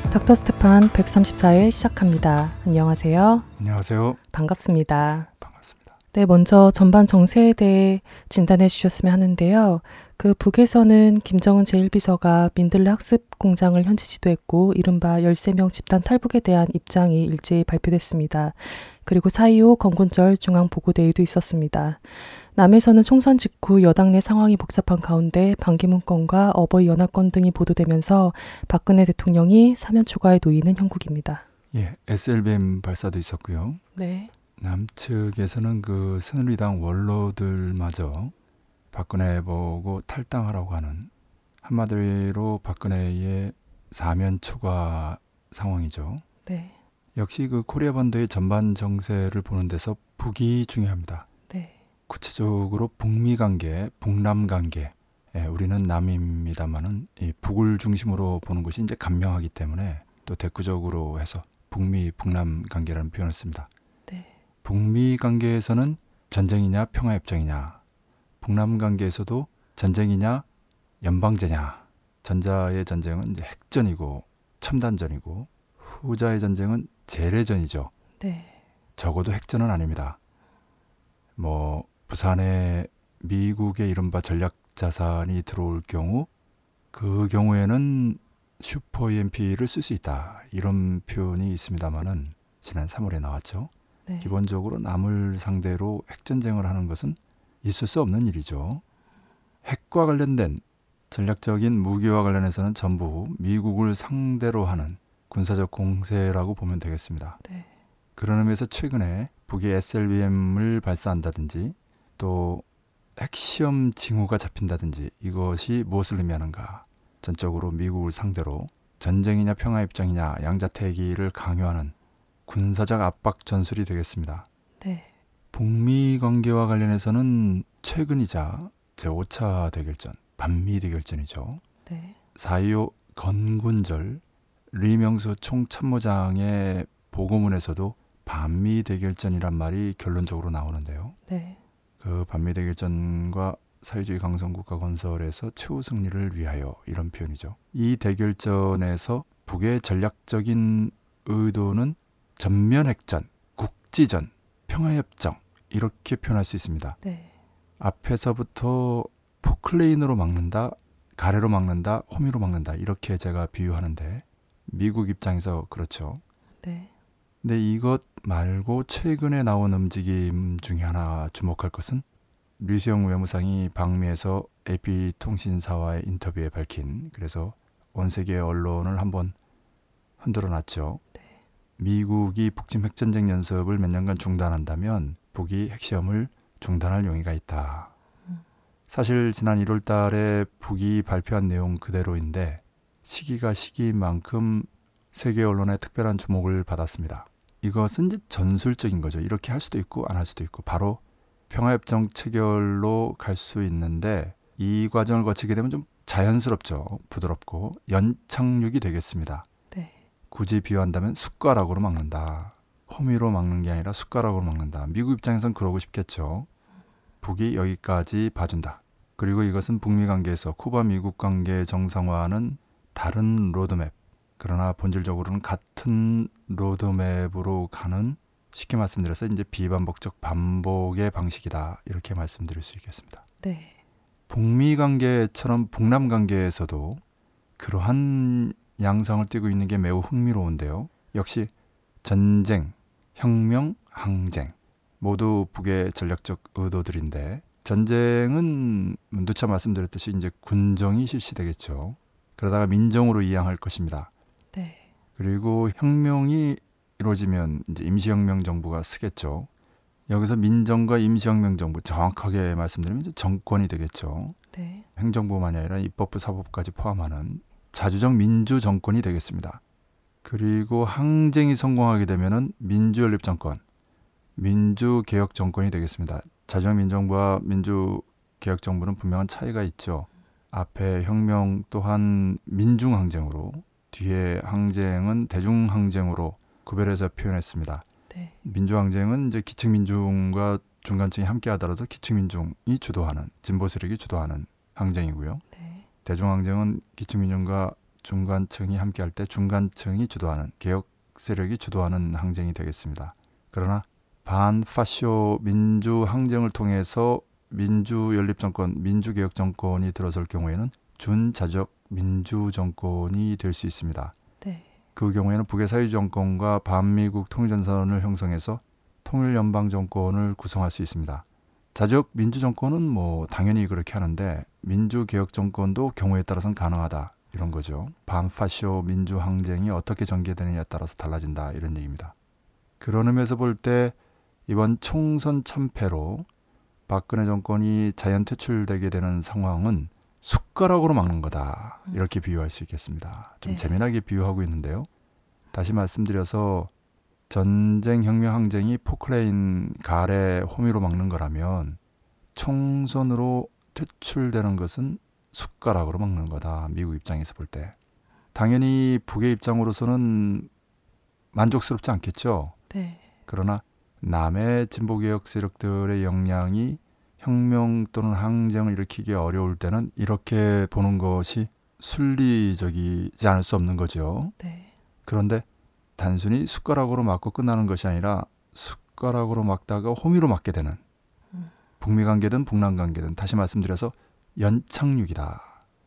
닥터 스테판 134회 시작합니다. 안녕하세요. 안녕하세요. 반갑습니다. 반갑습니다. 네, 먼저 전반 정세에 대해 진단해 주셨으면 하는데요. 그 북에서는 김정은 제1비서가 민들레 학습 공장을 현지 지도했고 이른바 13명 집단 탈북에 대한 입장이 일제히 발표됐습니다. 그리고 4.25 건군절 중앙보고대회도 있었습니다. 남에서는 총선 직후 여당 내 상황이 복잡한 가운데 반기문 건과 어버이 연합건 등이 보도되면서 박근혜 대통령이 사면 초과에 놓이는 형국입니다. 예, SLBM 발사도 있었고요. 네. 남측에서는 그 새누리당 원로들마저 박근혜 보고 탈당하라고 하는, 한마디로 박근혜의 사면 초과 상황이죠. 네. 역시 그 코리아 반도의 전반 정세를 보는 데서 북이 중요합니다. 네. 구체적으로 북미 관계, 북남 관계. 예, 우리는 남입니다만은 이 북을 중심으로 보는 것이 이제 간명하기 때문에 또 대구적으로 해서 북미, 북남 관계라는 표현을 씁니다. 네. 북미 관계에서는 전쟁이냐 평화협정이냐, 북남 관계에서도 전쟁이냐 연방제냐. 전자의 전쟁은 이제 핵전이고 첨단전이고, 후자의 전쟁은 재래전이죠. 네. 적어도 핵전은 아닙니다. 뭐 부산에 미국의 이른바 전략자산이 들어올 경우, 그 경우에는 슈퍼 EMP를 쓸 수 있다, 이런 표현이 있습니다만은 지난 3월에 나왔죠. 네. 기본적으로 남을 상대로 핵전쟁을 하는 것은 있을 수 없는 일이죠. 핵과 관련된 전략적인 무기와 관련해서는 전부 미국을 상대로 하는 군사적 공세라고 보면 되겠습니다. 네. 그런 의미에서 최근에 북이 SLBM을 발사한다든지 또 핵시험 징후가 잡힌다든지, 이것이 무엇을 의미하는가? 전적으로 미국을 상대로 전쟁이냐 평화 입장이냐 양자태기를 강요하는 군사적 압박 전술이 되겠습니다. 네. 북미 관계와 관련해서는 최근이자 제5차 대결전, 반미 대결전이죠. 네. 4.25 건군절, 리명수 총참모장의 보고문에서도 반미 대결전이란 말이 결론적으로 나오는데요. 네. 그 반미 대결전과 사회주의 강성국가 건설에서 최후 승리를 위하여, 이런 표현이죠. 이 대결전에서 북의 전략적인 의도는 전면 핵전, 국지전, 평화협정, 이렇게 표현할 수 있습니다. 네. 앞에서부터 포클레인으로 막는다, 가래로 막는다, 호미로 막는다, 이렇게 제가 비유하는데 미국 입장에서 그렇죠. 네. 근데 이것 말고 최근에 나온 움직임 중에 하나 주목할 것은 류시영 외무상이 방미에서 AP통신사와의 인터뷰에 밝힌, 그래서 온 세계 언론을 한번 흔들어 놨죠. 네. 미국이 북침 핵전쟁 연습을 몇 년간 중단한다면 북이 핵시험을 중단할 용의가 있다. 사실 지난 1월 달에 북이 발표한 내용 그대로인데 시기가 시기인 만큼 세계 언론의 특별한 주목을 받았습니다. 이것은 이제 전술적인 거죠. 이렇게 할 수도 있고 안 할 수도 있고, 바로 평화협정 체결로 갈 수 있는데 이 과정을 거치게 되면 좀 자연스럽죠. 부드럽고 연착륙이 되겠습니다. 네. 굳이 비유한다면 숟가락으로 막는다. 호미로 막는 게 아니라 숟가락으로 막는다. 미국 입장에선 그러고 싶겠죠. 북이 여기까지 봐준다. 그리고 이것은 북미 관계에서 쿠바 미국 관계 정상화는 다른 로드맵, 그러나 본질적으로는 같은 로드맵으로 가는, 쉽게 말씀드려서 이제 비반복적 반복의 방식이다, 이렇게 말씀드릴 수 있겠습니다. 네. 북미 관계처럼 북남 관계에서도 그러한 양상을 띠고 있는 게 매우 흥미로운데요. 역시 전쟁, 혁명, 항쟁 모두 북의 전략적 의도들인데, 전쟁은 누차 말씀드렸듯이 이제 군정이 실시되겠죠. 그러다가 민정으로 이양할 것입니다. 네. 그리고 혁명이 이루어지면 이제 임시혁명 정부가 쓰겠죠. 여기서 민정과 임시혁명 정부, 정확하게 말씀드리면 이제 정권이 되겠죠. 네. 행정부만이 아니라 입법부, 사법부까지 포함하는 자주적 민주 정권이 되겠습니다. 그리고 항쟁이 성공하게 되면은 민주연립 정권, 민주개혁 정권이 되겠습니다. 자주적 민정부와 민주개혁 정부는 분명한 차이가 있죠. 앞에 혁명 또한 민중항쟁으로, 뒤에 항쟁은 대중항쟁으로 구별해서 표현했습니다. 네. 민주항쟁은 이제 기층민중과 중간층이 함께 하더라도 기층민중이 주도하는, 진보 세력이 주도하는 항쟁이고요. 네. 대중항쟁은 기층민중과 중간층이 함께할 때 중간층이 주도하는 개혁 세력이 주도하는 항쟁이 되겠습니다. 그러나 반파쇼 민주항쟁을 통해서 민주연립정권, 민주개혁정권이 들어설 경우에는 준자주적 민주정권이 될 수 있습니다. 네. 그 경우에는 북의 사회주의정권과 반미국 통일전선을 형성해서 통일연방정권을 구성할 수 있습니다. 자주적 민주정권은 뭐 당연히 그렇게 하는데 민주개혁정권도 경우에 따라서는 가능하다 이런 거죠. 반파쇼 민주항쟁이 어떻게 전개되느냐에 따라서 달라진다 이런 얘기입니다. 그런 의미에서 볼 때 이번 총선 참패로 박근혜 정권이 자연 퇴출되게 되는 상황은 숟가락으로 막는 거다 이렇게 비유할 수 있겠습니다. 좀 네. 재미나게 비유하고 있는데요. 다시 말씀드려서 전쟁, 혁명, 항쟁이 포크레인 가래 호미로 막는 거라면 총선으로 퇴출되는 것은 숟가락으로 막는 거다. 미국 입장에서 볼 때. 당연히 북의 입장으로서는 만족스럽지 않겠죠. 네. 그러나 남의 진보개혁 세력들의 역량이 혁명 또는 항쟁을 일으키기 어려울 때는 이렇게 보는 것이 순리적이지 않을 수 없는 거죠. 네. 그런데 단순히 숟가락으로 맞고 끝나는 것이 아니라 숟가락으로 막다가 호미로 맞게 되는 북미 관계든 북남 관계든 다시 말씀드려서 연착륙이다.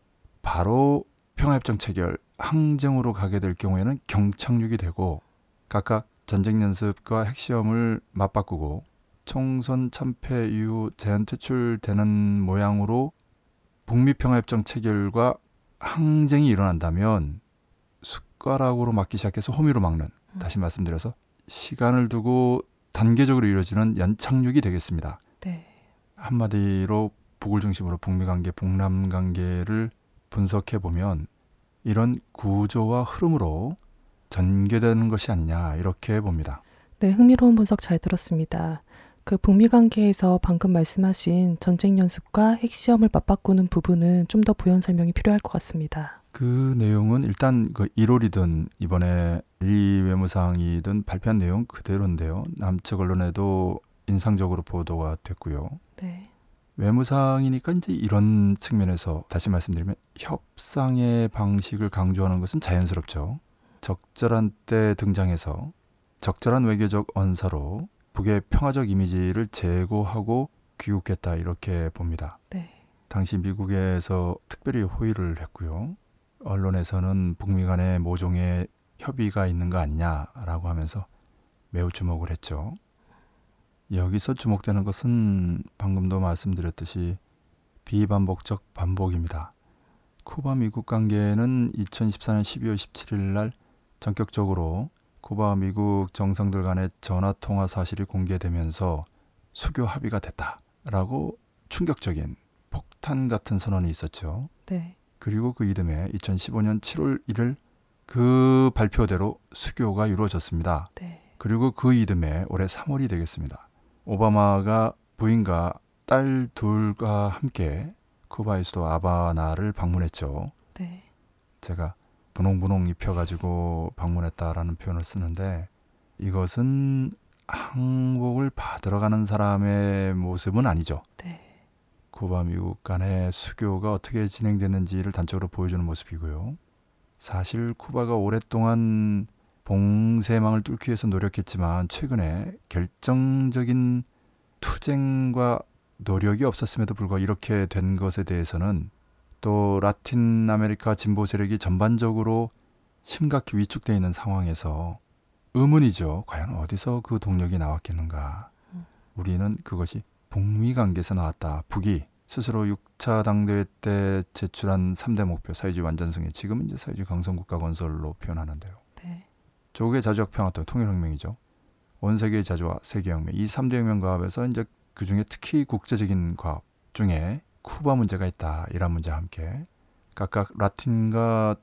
바로 평화협정 체결, 항쟁으로 가게 될 경우에는 경착륙이 되고 각각 전쟁 연습과 핵시험을 맞바꾸고 총선 참패 이후 제한 퇴출되는 모양으로 북미 평화협정 체결과 항쟁이 일어난다면 숟가락으로 막기 시작해서 호미로 막는, 다시 말씀드려서 시간을 두고 단계적으로 이루어지는 연착륙이 되겠습니다. 네. 한마디로 북을 중심으로 북미 관계, 북남 관계를 분석해 보면 이런 구조와 흐름으로 전개되는 것이 아니냐 이렇게 봅니다. 네, 흥미로운 분석 잘 들었습니다. 그 북미 관계에서 방금 말씀하신 전쟁 연습과 핵시험을 맞바꾸는 부분은 좀 더 부연 설명이 필요할 것 같습니다. 그 내용은 일단 그 1월이든 이번에 리 외무상이든 발표한 내용 그대로인데요. 남측 언론에도 인상적으로 보도가 됐고요. 네. 외무상이니까 이제 이런 측면에서 다시 말씀드리면 협상의 방식을 강조하는 것은 자연스럽죠. 적절한 때 등장해서 적절한 외교적 언사로 북의 평화적 이미지를 제고하고 귀국했다 이렇게 봅니다. 네. 당시 미국에서 특별히 호의를 했고요. 언론에서는 북미 간의 모종의 협의가 있는 거 아니냐라고 하면서 매우 주목을 했죠. 여기서 주목되는 것은 방금도 말씀드렸듯이 비반복적 반복입니다. 쿠바 미국 관계는 2014년 12월 17일 날 전격적으로 쿠바 미국 정상들 간의 전화통화 사실이 공개되면서 수교 합의가 됐다라고 충격적인 폭탄 같은 선언이 있었죠. 네. 그리고 그 이듬해 2015년 7월 1일 그 발표대로 수교가 이루어졌습니다. 네. 그리고 그 이듬해 올해 3월이 되겠습니다. 오바마가 부인과 딸 둘과 함께 쿠바의 수도 하바나를 방문했죠. 네. 제가 분홍분홍 입혀가지고 방문했다라는 표현을 쓰는데 이것은 항복을 받으러 가는 사람의 모습은 아니죠. 네. 쿠바 미국 간의 수교가 어떻게 진행됐는지를 단적으로 보여주는 모습이고요. 사실 쿠바가 오랫동안 봉쇄망을 뚫기 위해서 노력했지만 최근에 결정적인 투쟁과 노력이 없었음에도 불구하고 이렇게 된 것에 대해서는 또 라틴 아메리카 진보 세력이 전반적으로 심각히 위축되어 있는 상황에서 의문이죠. 과연 어디서 그 동력이 나왔겠는가. 우리는 그것이 북미 관계에서 나왔다. 북이 스스로 6차 당대회 때 제출한 3대 목표 사회주의 완전승에 지금은 이제 사회주의 강성국가 건설로 표현하는데요. 네. 조국의 자주적 평화 또 통일혁명이죠. 온 세계의 자주와 세계혁명 이 3대 혁명 과업에서 이제 그중에 특히 국제적인 과업 중에 쿠바 문제가 있다. 이란 문제와 함께 각각 라틴과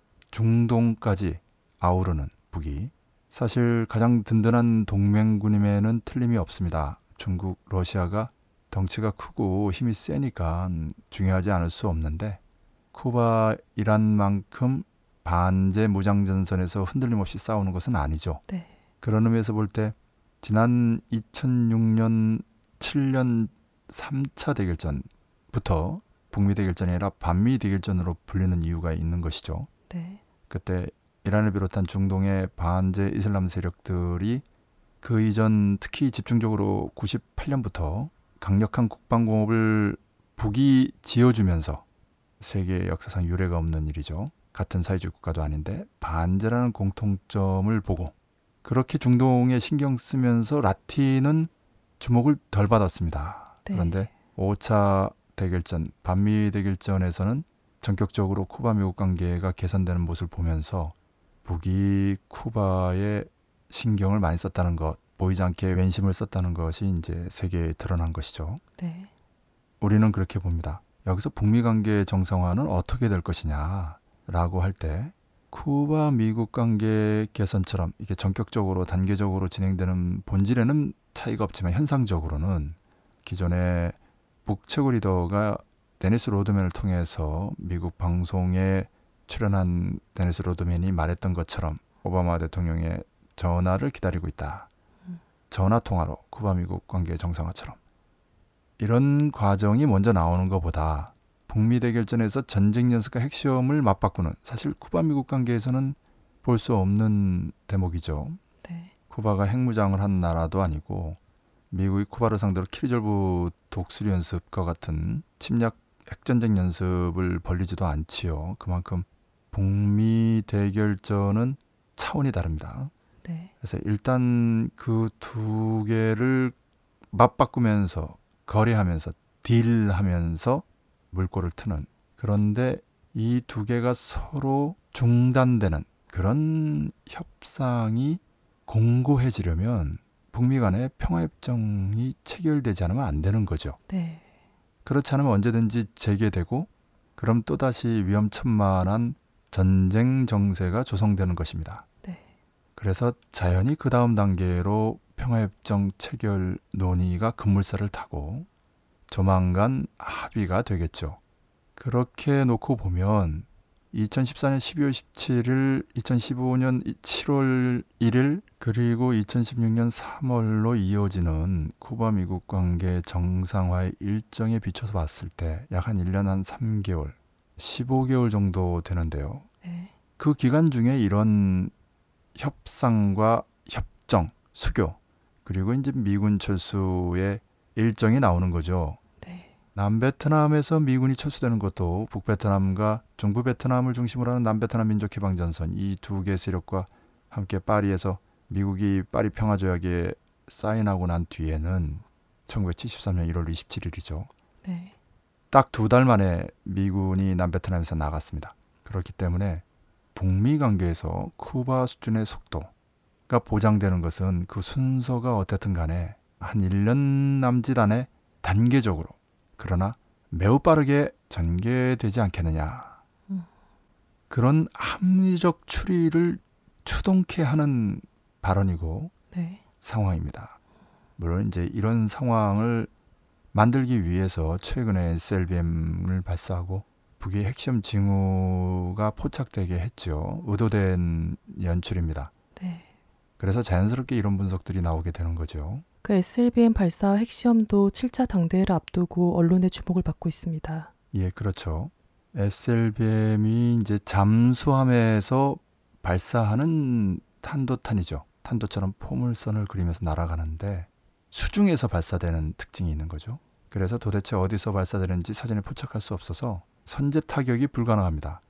중동까지 아우르는 북이 사실 가장 든든한 동맹군임에는 틀림이 없습니다. 중국, 러시아가 덩치가 크고 힘이 세니까 중요하지 않을 수 없는데 쿠바, 이란만큼 반제 무장전선에서 흔들림 없이 싸우는 것은 아니죠. 네. 그런 의미에서 볼 때 지난 2006년 7년 3차 대결전부터 북미 대결전이 아니라 반미 대결전으로 불리는 이유가 있는 것이죠. 네. 그때 이란을 비롯한 중동의 반제 이슬람 세력들이 그 이전 특히 집중적으로 98년부터 강력한 국방공업을 북이 지어주면서 세계 역사상 유례가 없는 일이죠. 같은 사회주의 국가도 아닌데 반제라는 공통점을 보고 그렇게 중동에 신경 쓰면서 라틴은 주목을 덜 받았습니다. 네. 그런데 5차 대결전, 반미 대결전에서는 전격적으로 쿠바 미국 관계가 개선되는 모습을 보면서 북이 쿠바에 신경을 많이 썼다는 것, 보이지 않게 왼심을 썼다는 것이 이제 세계에 드러난 것이죠. 네. 우리는 그렇게 봅니다. 여기서 북미 관계 정상화는 어떻게 될 것이냐라고 할 때 쿠바 미국 관계 개선처럼 이게 전격적으로 단계적으로 진행되는 본질에는 차이가 없지만 현상적으로는 기존의 북 최고 리더가 데니스 로드맨을 통해서 미국 방송에 출연한 데니스 로드맨이 말했던 것처럼 오바마 대통령의 전화를 기다리고 있다. 전화 통화로 쿠바 미국 관계 정상화처럼 이런 과정이 먼저 나오는 것보다 북미 대결전에서 전쟁 연습과 핵시험을 맞바꾸는 사실 쿠바 미국 관계에서는 볼 수 없는 대목이죠. 네. 쿠바가 핵무장을 한 나라도 아니고 미국이 쿠바를 상대로 키리졸브 독수리 연습과 같은 침략 핵전쟁 연습을 벌리지도 않지요. 그만큼 북미 대결전은 차원이 다릅니다. 네. 그래서 일단 그 두 개를 맞바꾸면서 거래하면서 딜하면서 물꼬를 트는 그런데 이 두 개가 서로 중단되는 그런 협상이 공고해지려면 북미 간의 평화협정이 체결되지 않으면 안 되는 거죠. 네. 그렇지 않으면 언제든지 재개되고 그럼 또다시 위험천만한 전쟁 정세가 조성되는 것입니다. 네. 그래서 자연히 그 다음 단계로 평화협정 체결 논의가 급물살을 타고 조만간 합의가 되겠죠. 그렇게 놓고 보면 2014년 12월 17일, 2015년 7월 1일, 그리고 2016년 3월로 이어지는 쿠바 미국 관계 정상화의 일정에 비춰서 봤을 때 약 한 1년 한 3개월, 15개월 정도 되는데요. 네. 그 기간 중에 이런 협상과 협정, 수교, 그리고 이제 미군 철수의 일정이 나오는 거죠. 네. 남베트남에서 미군이 철수되는 것도 북베트남과 중부베트남을 중심으로 하는 남베트남 민족해방전선 이 두 개 세력과 함께 파리에서 미국이 파리 평화조약에 사인하고 난 뒤에는 1973년 1월 27일이죠. 네. 딱 2달 만에 미군이 남베트남에서 나갔습니다. 그렇기 때문에 북미 관계에서 쿠바 수준의 속도가 보장되는 것은 그 순서가 어떻든 간에 한 1년 남짓 안에 단계적으로 그러나 매우 빠르게 전개되지 않겠느냐. 그런 합리적 추리를 추동케 하는 발언이고 네. 상황입니다. 물론 이제 이런 상황을 만들기 위해서 최근에 SLBM을 발사하고 북의 핵시험 징후가 포착되게 했죠. 의도된 연출입니다. 네. 그래서 자연스럽게 이런 분석들이 나오게 되는 거죠. 그 SLBM 발사 핵시험도 7차 당대회를 앞두고 언론의 주목을 받고 있습니다. 예, 그렇죠. SLBM이 이제 잠수함에서 발사하는 탄도탄이죠. 탄도처럼 포물선을 그리면서 날아가는데 수중에서 발사되는 특징이 있는 거죠. 그래서 도대체 어디서 발사되는지 사전에 포착할 수 없어서 선제 타격이 불가능합니다.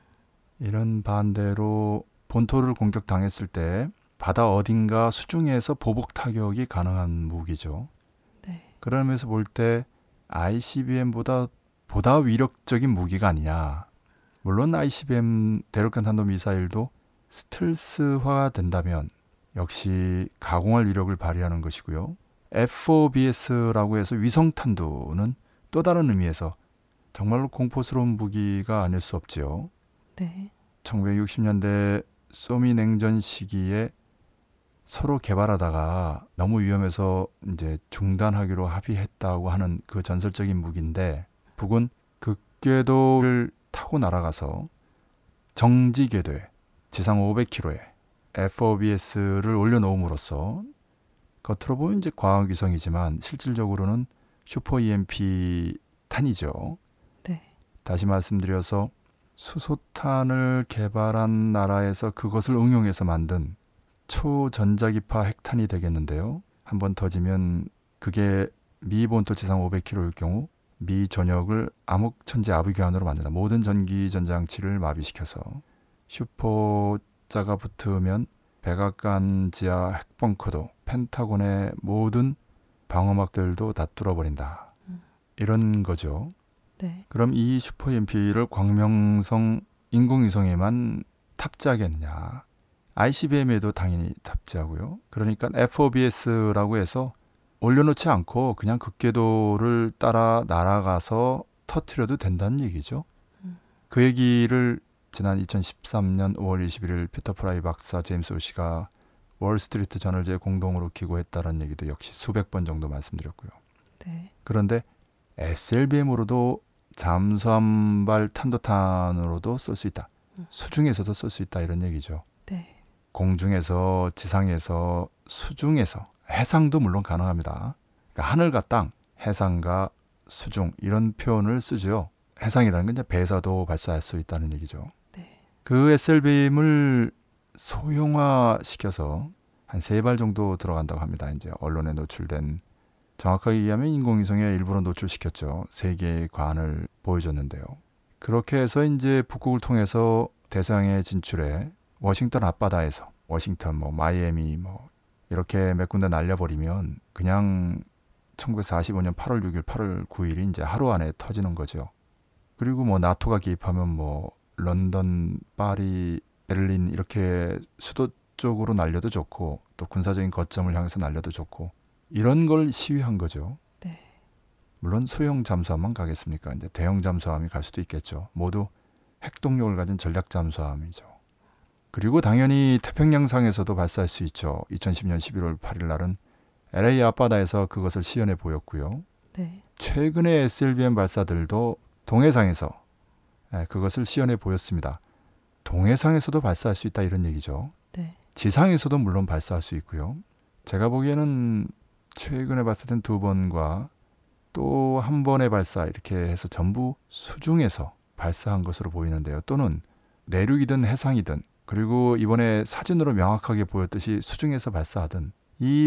이런 반대로 본토를 공격당했을 때 바다 어딘가 수중에서 보복 타격이 가능한 무기죠. 네. 그러면서 볼 때 ICBM보다 보다 위력적인 무기가 아니냐. 물론 ICBM 대륙간 탄도미사일도 스텔스화 된다면 역시 가공할 위력을 발휘하는 것이고요. F4BS라고 해서 위성탄두는 또 다른 의미에서 정말로 공포스러운 무기가 아닐 수 없지요. 네. 1960년대 소미 냉전 시기에 서로 개발하다가 너무 위험해서 이제 중단하기로 합의했다고 하는 그 전설적인 무기인데 북은 극궤도를 타고 날아가서 정지 궤도에 지상 500km에 FOBS를 올려놓음으로써 겉으로 보면 이제 과학위성이지만 실질적으로는 슈퍼 EMP 탄이죠. 네. 다시 말씀드려서 수소탄을 개발한 나라에서 그것을 응용해서 만든 초전자기파 핵탄이 되겠는데요. 한번 터지면 그게 미 본토 지상 500km일 경우 미 전역을 암흑천지아부기환으로 만든다. 모든 전기전장치를 마비시켜서 슈퍼자가 붙으면 백악관 지하 핵벙커도 펜타곤의 모든 방어막들도 다 뚫어버린다. 이런 거죠. 네. 그럼 이 슈퍼 EMP를 광명성 인공위성에만 탑재하겠느냐? ICBM에도 당연히 탑재하고요. 그러니까 FOBS라고 해서 올려놓지 않고 그냥 극궤도를 따라 날아가서 터트려도 된다는 얘기죠. 그 얘기를 지난 2013년 5월 21일 피터 프라이 박사, 제임스 오시가 월스트리트 저널지에 공동으로 기고했다는 얘기도 역시 수백 번 정도 말씀드렸고요. 네. 그런데 SLBM으로도 잠수함발 탄도탄으로도 쏠 수 있다. 수중에서도 쏠 수 있다 이런 얘기죠. 네. 공중에서, 지상에서, 수중에서, 해상도 물론 가능합니다. 그러니까 하늘과 땅, 해상과 수중 이런 표현을 쓰죠. 해상이라는 건 이제 배에서도 발사할 수 있다는 얘기죠. 네. 그 SLBM을 소형화시켜서 한 3발 정도 들어간다고 합니다. 이제 언론에 노출된, 정확하게 얘기하면 인공위성에 일부러 노출시켰죠. 세계의 관을 보여줬는데요. 그렇게 해서 이제 북극을 통해서 대서양에 진출해 워싱턴 앞바다에서, 워싱턴, 마이애미 이렇게 몇 군데 날려버리면 그냥 1945년 8월 6일, 8월 9일이 이제 하루 안에 터지는 거죠. 그리고 나토가 개입하면 런던, 파리, 베를린 이렇게 수도 쪽으로 날려도 좋고, 또 군사적인 거점을 향해서 날려도 좋고, 이런 걸 시위한 거죠. 네. 물론 소형 잠수함만 가겠습니까? 이제 대형 잠수함이 갈 수도 있겠죠. 모두 핵동력을 가진 전략 잠수함이죠. 그리고 당연히 태평양상에서도 발사할 수 있죠. 2010년 11월 8일 날은 LA 앞바다에서 그것을 시연해 보였고요. 네. 최근의 SLBM 발사들도 동해상에서 그것을 시연해 보였습니다. 동해상에서도 발사할 수 있다 이런 얘기죠. 네. 지상에서도 물론 발사할 수 있고요. 제가 보기에는 최근에 발사된 2번과 또 한 번의 발사 이렇게 해서 전부 수중에서 발사한 것으로 보이는데요. 또는 내륙이든 해상이든, 그리고 이번에 사진으로 명확하게 보였듯이 수중에서 발사하든, 이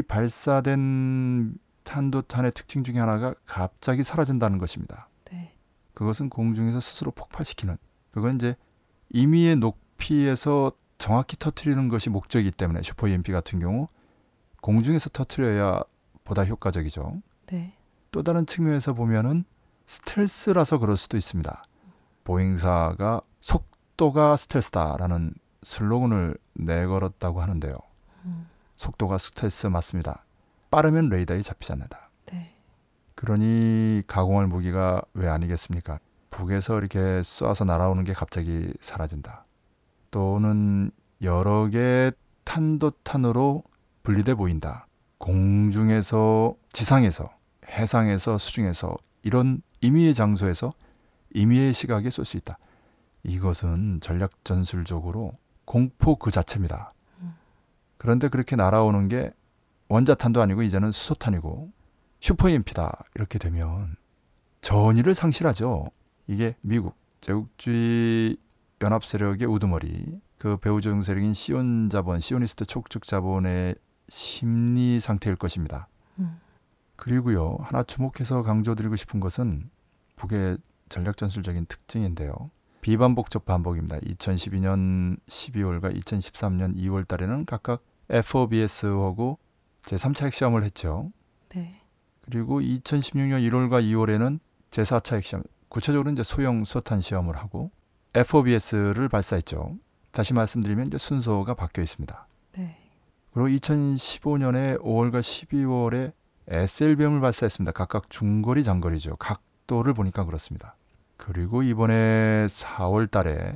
발사된 탄도탄의 특징 중에 하나가 갑자기 사라진다는 것입니다. 네. 그것은 공중에서 스스로 폭발시키는, 그건 이제 임의의 높이에서 정확히 터트리는 것이 목적이기 때문에 슈퍼 EMP 같은 경우 공중에서 터트려야 보다 효과적이죠. 네. 또 다른 측면에서 보면은 스텔스라서 그럴 수도 있습니다. 보잉사가 속도가 스텔스다라는 슬로건을 내걸었다고 하는데요. 속도가 스텔스 맞습니다. 빠르면 레이더에 잡히지 않는다. 네. 그러니 가공할 무기가 왜 아니겠습니까? 북에서 이렇게 쏴서 날아오는 게 갑자기 사라진다. 또는 여러 개의 탄도탄으로 분리돼 보인다. 공중에서, 지상에서, 해상에서, 수중에서 이런 임의의 장소에서 임의의 시각에 쏠 수 있다. 이것은 전략 전술적으로 공포 그 자체입니다. 그런데 그렇게 날아오는 게 원자탄도 아니고 이제는 수소탄이고 슈퍼 EMP다 이렇게 되면 전의를 상실하죠. 이게 미국 제국주의 연합 세력의 우두머리, 그 배후적 세력인 시온 자본, 시오니스트 촉축 자본의 심리 상태일 것입니다. 그리고요, 하나 주목해서 강조드리고 싶은 것은 북의 전략전술적인 특징인데요. 비반복적 반복입니다. 2012년 12월과 2013년 2월 달에는 각각 FOBS하고 제3차 핵시험을 했죠. 네. 그리고 2016년 1월과 2월에는 제4차 핵시험, 구체적으로 이제 소형 수소탄 시험을 하고 FOBS를 발사했죠. 다시 말씀드리면 이제 순서가 바뀌어 있습니다. 네. 그리고 2015년에 5월과 12월에 SLBM을 발사했습니다. 각각 중거리, 장거리죠. 각도를 보니까 그렇습니다. 그리고 이번에 4월 달에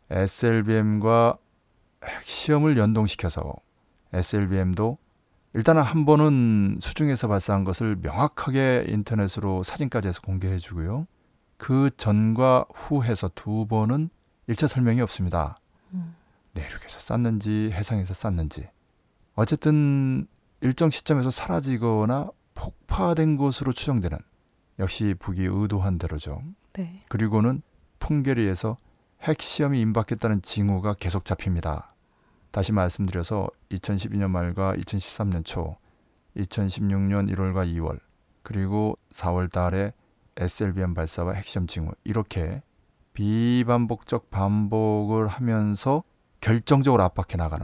SLBM과 핵시험을 연동시켜서 SLBM도 일단은 한 번은 수중에서 발사한 것을 명확하게 인터넷으로 사진까지 해서 공개해 주고요. 그 전과 후해서 2번은 일체 설명이 없습니다. 내륙에서 쐈는지 해상에서 쐈는지, 어쨌든 일정 시점에서 사라지거나 폭파된 것으로 추정되는, 역시 북이 의도한 대로죠. 네. 그리고는 풍계리에서 핵시험이 임박했다는 징후가 계속 잡힙니다. 다시 말씀드려서 2012년 말과 2013년 초, 2016년 1월과 2월, 그리고 4월 달에 SLBM 발사와 핵시험 징후, 이렇게 비반복적 반복을 하면서 결정적으로 압박해 나가는,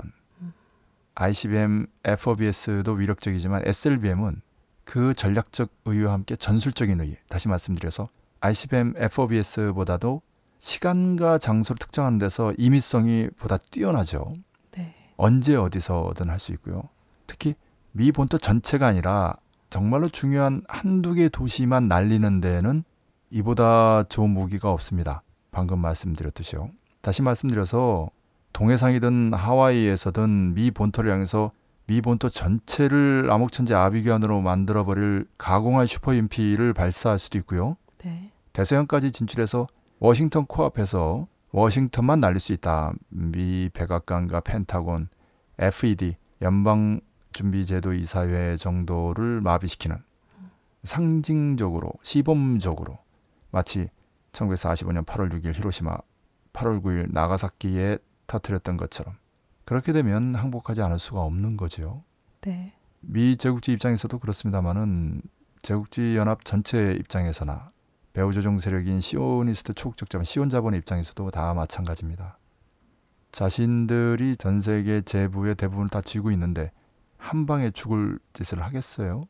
ICBM, FOBS도 위력적이지만 SLBM은 그 전략적 의유와 함께 전술적인 의의, 다시 말씀드려서 ICBM, FOBS보다도 시간과 장소를 특정하는 데서 임의성이 보다 뛰어나죠. 네. 언제 어디서든 할 수 있고요. 특히 미 본토 전체가 아니라 정말로 중요한 한두 개 도시만 날리는 데에는 이보다 좋은 무기가 없습니다. 방금 말씀드렸듯이요. 다시 말씀드려서 동해상이든 하와이에서든 미 본토를 향해서 미 본토 전체를 암흑천재 아비규환으로 만들어버릴 가공한 슈퍼임피를 발사할 수도 있고요. 네. 대서양까지 진출해서 워싱턴 코앞에서 워싱턴만 날릴 수 있다. 미 백악관과 펜타곤, FED, 연방준비제도 이사회 정도를 마비시키는, 상징적으로, 시범적으로 마치 1945년 8월 6일 히로시마, 8월 9일 나가사키에 터뜨렸던 것처럼 그렇게 되면 항복하지 않을 수가 없는 거죠. 네. 미 제국주의 입장에서도 그렇습니다만은 제국주의 연합 전체 입장에서나 배후 조종 세력인 시오니스트 초국적 자본, 시온 자본의 입장에서도 다 마찬가지입니다. 자신들이 전 세계 재부의 대부분을 다 쥐고 있는데 한 방에 죽을 짓을 하겠어요?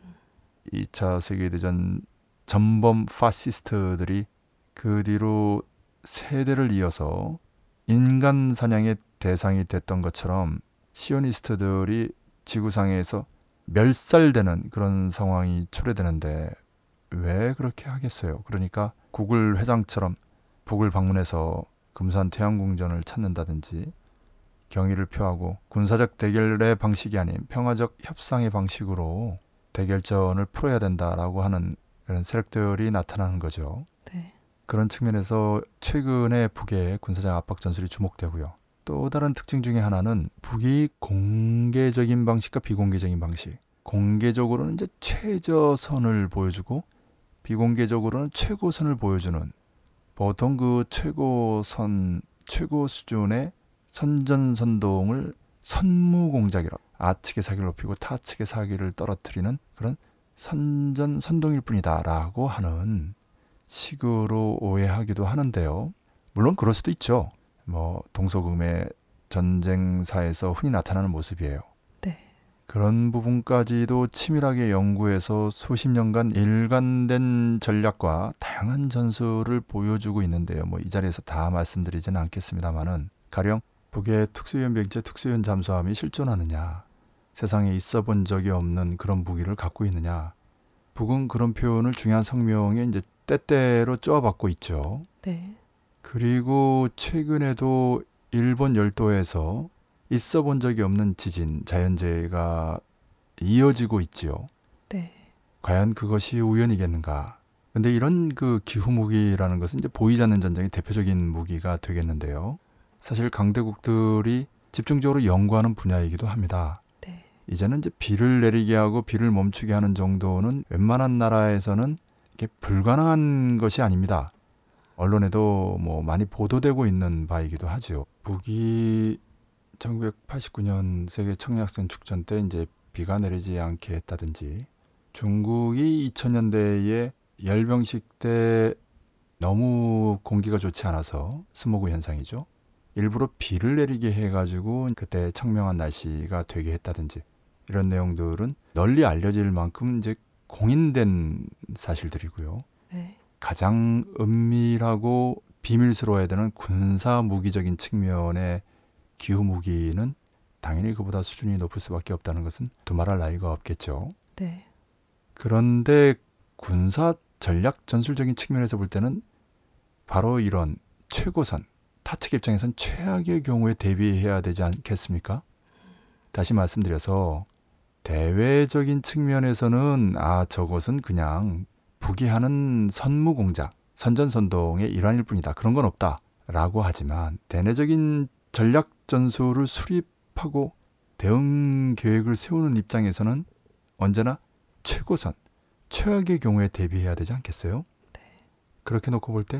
2차 세계대전 전범 파시스트들이 그 뒤로 세대를 이어서 인간 사냥의 대상이 됐던 것처럼 시오니스트들이 지구상에서 멸살되는 그런 상황이 초래되는데 왜 그렇게 하겠어요? 그러니까 구글 회장처럼 북을 방문해서 금수한 태양궁전을 찾는다든지, 경의를 표하고 군사적 대결의 방식이 아닌 평화적 협상의 방식으로 대결전을 풀어야 된다라고 하는 그런 세력들이 나타나는 거죠. 네. 그런 측면에서 최근에 북의 군사적 압박 전술이 주목되고요. 또 다른 특징 중에 하나는 북이 공개적인 방식과 비공개적인 방식, 공개적으로는 이제 최저선을 보여주고 비공개적으로는 최고선을 보여주는, 보통 그 최고선, 최고 수준의 선전선동을 선무공작이라고, 아측의 사기를 높이고 타측의 사기를 떨어뜨리는 그런 선전선동일 뿐이다라고 하는 식으로 오해하기도 하는데요. 물론 그럴 수도 있죠. 동서금의 전쟁사에서 흔히 나타나는 모습이에요. 네. 그런 부분까지도 치밀하게 연구해서 수십 년간 일관된 전략과 다양한 전술을 보여주고 있는데요. 이 자리에서 다 말씀드리지는 않겠습니다만은, 가령 북의 특수연병체 특수연 잠수함이 실존하느냐, 세상에 있어 본 적이 없는 그런 무기를 갖고 있느냐, 북은 그런 표현을 중요한 성명에 이제 때때로 쪼아받고 있죠. 네. 그리고 최근에도 일본 열도에서 있어 본 적이 없는 지진, 자연재해가 이어지고 있지요. 네. 과연 그것이 우연이겠는가? 근데 이런 그 기후 무기라는 것은 이제 보이지 않는 전쟁의 대표적인 무기가 되겠는데요. 사실 강대국들이 집중적으로 연구하는 분야이기도 합니다. 네. 이제는 이제 비를 내리게 하고 비를 멈추게 하는 정도는 웬만한 나라에서는 이게 불가능한 것이 아닙니다. 언론에도 많이 보도되고 있는 바이기도 하죠. 북이 1989년 세계 청약선 축전 때 이제 비가 내리지 않게 했다든지, 중국이 2000년대에 열병식 때 너무 공기가 좋지 않아서 스모그 현상이죠. 일부러 비를 내리게 해가지고 그때 청명한 날씨가 되게 했다든지, 이런 내용들은 널리 알려질 만큼 이제 공인된 사실들이고요. 네. 가장 은밀하고 비밀스러워야 되는 군사 무기적인 측면의 기후 무기는 당연히 그보다 수준이 높을 수밖에 없다는 것은 두말할 나위가 없겠죠. 네. 그런데 군사 전략 전술적인 측면에서 볼 때는 바로 이런 최고선, 타측 입장에선 최악의 경우에 대비해야 되지 않겠습니까? 다시 말씀드려서 대외적인 측면에서는 저것은 그냥 북이 하는 선무공작, 선전선동의 일환일 뿐이다, 그런 건 없다 라고 하지만, 대내적인 전략 전술을 수립하고 대응 계획을 세우는 입장에서는 언제나 최고선, 최악의 경우에 대비해야 되지 않겠어요? 네. 그렇게 놓고 볼 때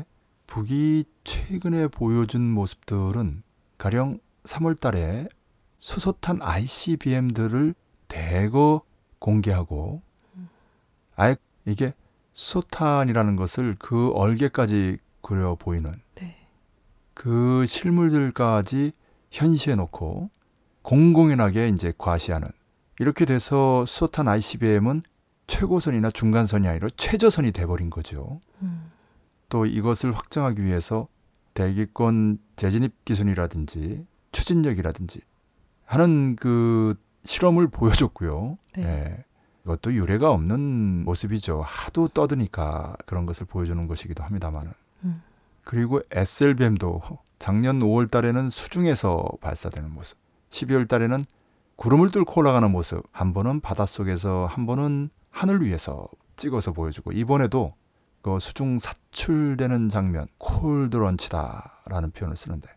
북이 최근에 보여준 모습들은 가령 3월 달에 수소탄 ICBM들을 대거 공개하고 아예 이게 수소탄이라는 것을 그 얼개까지 그려 보이는 네. 그 실물들까지 현시해 놓고 공공연하게 이제 과시하는 이렇게 돼서 수소탄 ICBM은 최고선이나 중간선이 아니라 최저선이 돼버린 거죠. 또 이것을 확정하기 위해서 대기권 재진입 기술이라든지 추진력이라든지 하는 그 실험을 보여줬고요. 네. 네. 이것도 유례가 없는 모습이죠. 하도 떠드니까 그런 것을 보여주는 것이기도 합니다만. 그리고 SLBM도 작년 5월 달에는 수중에서 발사되는 모습, 12월 달에는 구름을 뚫고 올라가는 모습, 한 번은 바닷속에서 한 번은 하늘 위에서 찍어서 보여주고 이번에도 그 수중 사출되는 장면, 콜드런치다라는 표현을 쓰는데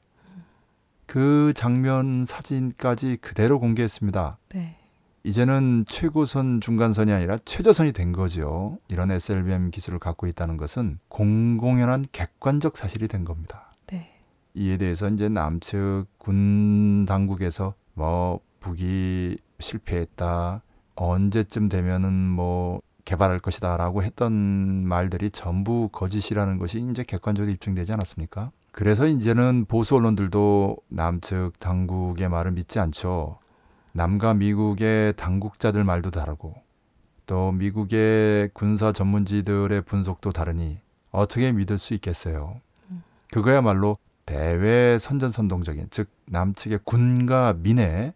그 장면 사진까지 그대로 공개했습니다. 네. 이제는 최고선, 중간선이 아니라 최저선이 된 거죠. 이런 SLBM 기술을 갖고 있다는 것은 공공연한 객관적 사실이 된 겁니다. 네. 이에 대해서 이제 남측 군 당국에서 뭐 북이 실패했다, 언제쯤 되면은 뭐 개발할 것이다라고 했던 말들이 전부 거짓이라는 것이 이제 객관적으로 입증되지 않았습니까? 그래서 이제는 보수 언론들도 남측 당국의 말을 믿지 않죠. 남과 미국의 당국자들 말도 다르고 또 미국의 군사 전문지들의 분석도 다르니 어떻게 믿을 수 있겠어요. 그거야말로 대외 선전선동적인, 즉 남측의 군과 민의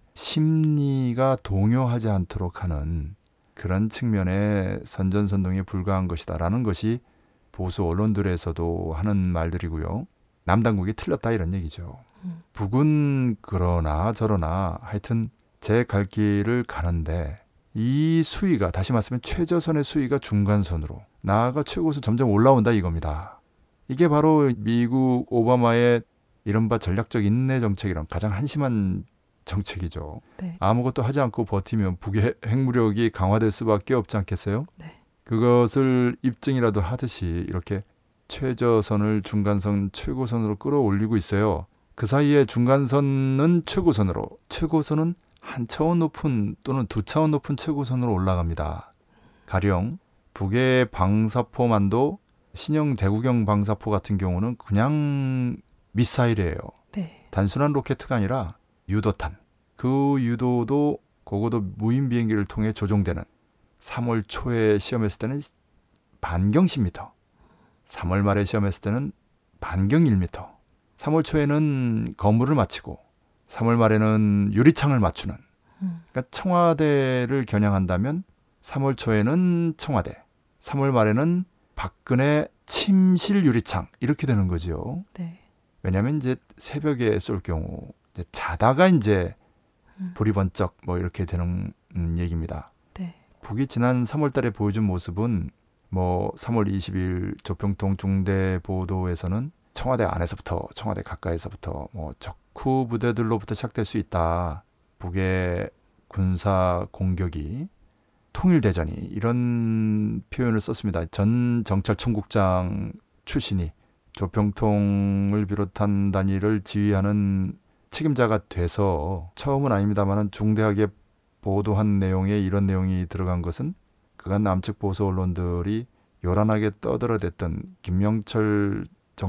심리가 동요하지 않도록 하는 그런 측면의 선전선동에 불과한 것이다라는 것이 보수 언론들에서도 하는 말들이고요. 남당국이 틀렸다 이런 얘기죠. 북은 그러나 저러나 하여튼 제 갈 길을 가는데 이 수위가, 다시 말하면 최저선의 수위가 중간선으로 나아가 최고선 점점 올라온다 이겁니다. 이게 바로 미국 오바마의 이른바 전략적 인내 정책이란 가장 한심한 정책이죠. 네. 아무것도 하지 않고 버티면 북의 핵무력이 강화될 수밖에 없지 않겠어요? 네. 그것을 입증이라도 하듯이 이렇게 최저선을 중간선, 최고선으로 끌어올리고 있어요. 그 사이에 중간선은 최고선으로, 최고선은 한 차원 높은 또는 두 차원 높은 최고선으로 올라갑니다. 가령 북의 방사포만도 신형 대구경 방사포 같은 경우는 그냥 미사일이에요. 네. 단순한 로켓가 아니라 유도탄. 그 유도도 그것도 무인 비행기를 통해 조종되는 3월 초에 시험했을 때는 반경 10m. 3월 말에 시험했을 때는 반경 1m. 3월 초에는 건물을 맞추고 3월 말에는 유리창을 맞추는. 그러니까 청와대를 겨냥한다면 3월 초에는 청와대, 3월 말에는 박근혜 침실 유리창 이렇게 되는 거죠. 네. 왜냐하면 이제 새벽에 쏠 경우 이제 자다가 이제 불이 번쩍 뭐 이렇게 되는 얘기입니다. 네. 북이 지난 3월달에 보여준 모습은 뭐 3월 20일 조평통 중대 보도에서는 청와대 안에서부터, 청와대 가까이서부터 뭐 적후 부대들로부터 시작될 수 있다. 북의 군사 공격이 통일대전이 이런 표현을 썼습니다. 전 정찰총국장 출신이 조평통을 비롯한 단위를 지휘하는 책임자가 돼서 처음은 아닙니다만 중대하게 보도한 내용에 이런 내용이 들어간 것은 그간 남측 보수 언론들이 요란하게 떠들어댔던 김명철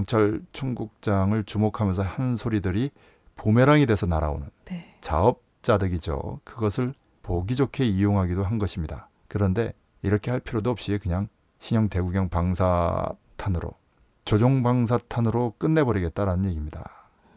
정찰총국장을 주목하면서 한 소리들이 부메랑이 돼서 날아오는 네. 자업자득이죠. 그것을 보기 좋게 이용하기도 한 것입니다. 그런데 이렇게 할 필요도 없이 그냥 신형 대구경 방사탄으로, 조종 방사탄으로 끝내버리겠다라는 얘기입니다.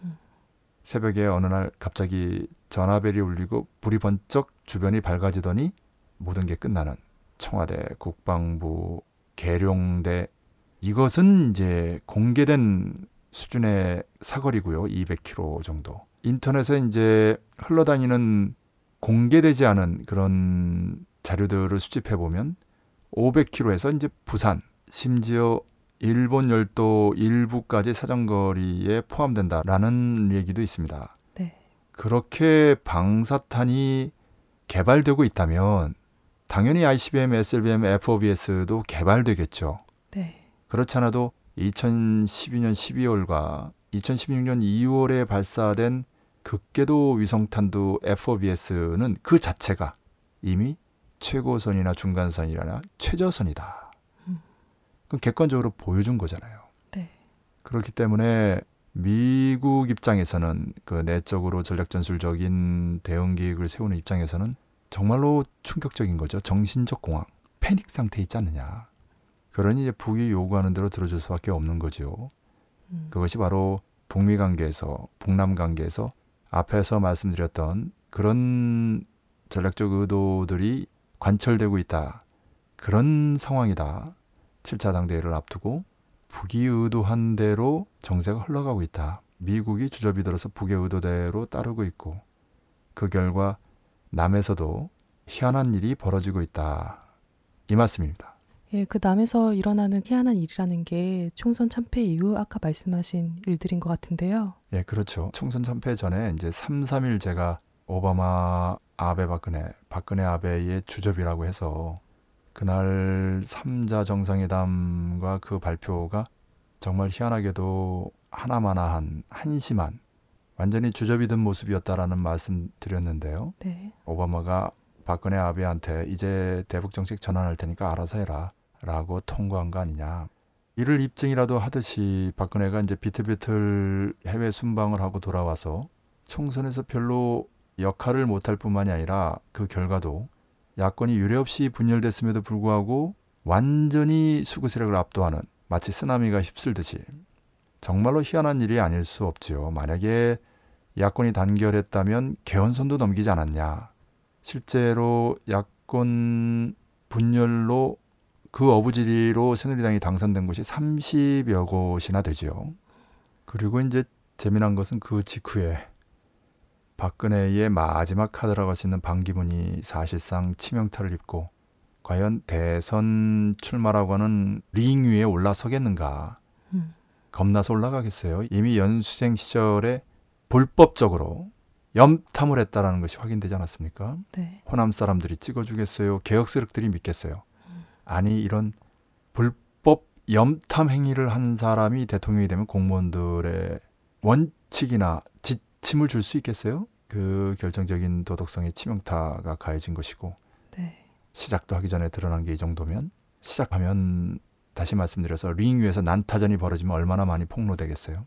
새벽에 어느 날 갑자기 전화벨이 울리고 불이 번쩍 주변이 밝아지더니 모든 게 끝나는 청와대, 국방부, 계룡대, 이것은 이제 공개된 수준의 사거리고요. 200km 정도. 인터넷에 이제 흘러다니는 공개되지 않은 그런 자료들을 수집해 보면 500km에서 이제 부산, 심지어 일본 열도 일부까지 사정거리에 포함된다라는 얘기도 있습니다. 네. 그렇게 방사탄이 개발되고 있다면 당연히 ICBM, SLBM, FOBS도 개발되겠죠. 네. 그렇지 않아도 2012년 12월과 2016년 2월에 발사된 극궤도 위성탄두 F4BS는 그 자체가 이미 최고선이나 중간선이나 최저선이다. 그건 객관적으로 보여준 거잖아요. 네. 그렇기 때문에 미국 입장에서는 그 내적으로 전략전술적인 대응 계획을 세우는 입장에서는 정말로 충격적인 거죠. 정신적 공황, 패닉 상태에 있지 않느냐. 그러니 이제 북이 요구하는 대로 들어줄 수밖에 없는 거죠. 그것이 바로 북미 관계에서, 북남 관계에서 앞에서 말씀드렸던 그런 전략적 의도들이 관철되고 있다. 그런 상황이다. 7차 당대회를 앞두고 북이 의도한 대로 정세가 흘러가고 있다. 미국이 주접이 들어서 북의 의도대로 따르고 있고 그 결과 남에서도 희한한 일이 벌어지고 있다. 이 말씀입니다. 예, 그 남에서 일어나는 희한한 일이라는 게 총선 참패 이후 아까 말씀하신 일들인 것 같은데요. 예, 그렇죠. 총선 참패 전에 이제 3, 3일 제가 오바마, 아베, 박근혜 아베의 주접이라고 해서 그날 3자 정상회담과 그 발표가 정말 희한하게도 하나마나한 한심한 완전히 주접이 든 모습이었다라는 말씀 드렸는데요. 네. 오바마가 박근혜 아베한테 이제 대북 정책 전환할 테니까 알아서 해라 라고 통보한 거 아니냐. 이를 입증이라도 하듯이 박근혜가 이제 비틀비틀 해외 순방을 하고 돌아와서 총선에서 별로 역할을 못할 뿐만이 아니라 그 결과도 야권이 유례없이 분열됐음에도 불구하고 완전히 수구 세력을 압도하는 마치 쓰나미가 휩쓸듯이 정말로 희한한 일이 아닐 수 없지요. 만약에 야권이 단결했다면 개헌선도 넘기지 않았냐. 실제로 야권 분열로 그 어부지리로 새누리당이 당선된 곳이 30여 곳이나 되죠. 그리고 이제 재미난 것은 그 직후에 박근혜의 마지막 카드라고 할 수 있는 반기문이 사실상 치명타를 입고 과연 대선 출마라고 하는 링 위에 올라서겠는가. 겁나서 올라가겠어요. 이미 연수생 시절에 불법적으로 염탐을 했다라는 것이 확인되지 않았습니까? 네. 호남 사람들이 찍어주겠어요? 개혁 세력들이 믿겠어요? 아니 이런 불법 염탐 행위를 한 사람이 대통령이 되면 공무원들의 원칙이나 지침을 줄 수 있겠어요? 그 결정적인 도덕성의 치명타가 가해진 것이고 네. 시작도 하기 전에 드러난 게 이 정도면 시작하면 다시 말씀드려서 링 위에서 난타전이 벌어지면 얼마나 많이 폭로되겠어요?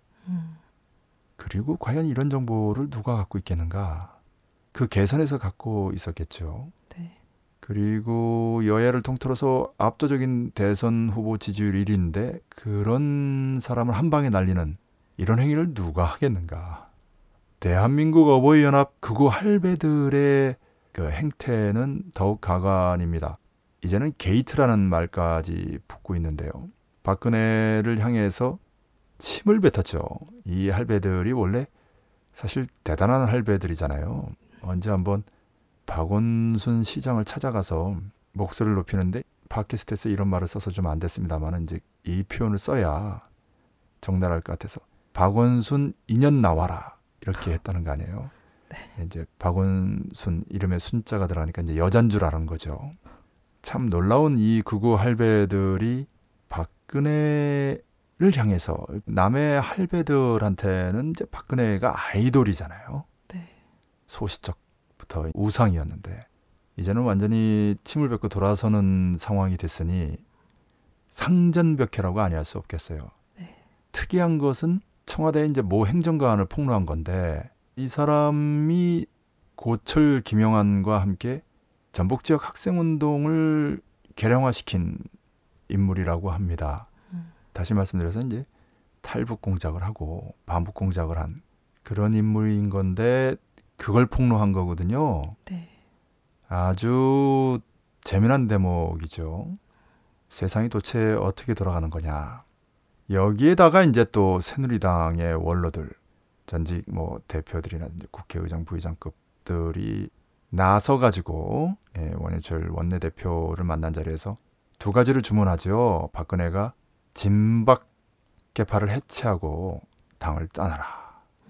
그리고 과연 이런 정보를 누가 갖고 있겠는가? 그 개선에서 갖고 있었겠죠. 네. 그리고 여야를 통틀어서 압도적인 대선 후보 지지율 1위인데 그런 사람을 한 방에 날리는 이런 행위를 누가 하겠는가? 대한민국 어버이연합 극우 할배들의 그 행태는 더욱 가관입니다. 이제는 게이트라는 말까지 붙고 있는데요. 박근혜를 향해서 침을 뱉었죠. 이 할배들이 원래 사실 대단한 할배들이잖아요. 언제 한번 박원순 시장을 찾아가서 목소리를 높이는데 팟캐스트에서 이런 말을 써서 좀 안 됐습니다만 이제 이 표현을 써야 적나라할 것 같아서 박원순 인연 나와라 이렇게 했다는 거 아니에요. 네. 이제 박원순 이름에 순자가 들어가니까 이제 여잔 줄 아는 거죠. 참 놀라운 이 극우 할배들이 박근혜를 향해서 남의 할배들한테는 이제 박근혜가 아이돌이잖아요. 네. 소시적부터 우상이었는데 이제는 완전히 침을 뱉고 돌아서는 상황이 됐으니 상전벽해라고 아니할 수 없겠어요. 네. 특이한 것은 청와대에 이제 모 행정관을 폭로한 건데 이 사람이 고철 김영환과 함께 전북 지역 학생운동을 계량화시킨 인물이라고 합니다. 다시 말씀드려서 이제 탈북 공작을 하고 반북 공작을 한 그런 인물인 건데 그걸 폭로한 거거든요. 네. 아주 재미난 대목이죠. 세상이 도대체 어떻게 돌아가는 거냐. 여기에다가 이제 또 새누리당의 원로들, 전직 뭐 대표들이나 이제 국회의장, 부의장급들이 나서가지고 원해철 원내대표를 만난 자리에서 두 가지를 주문하죠. 박근혜가 진박 개파를 해체하고 당을 떠나라.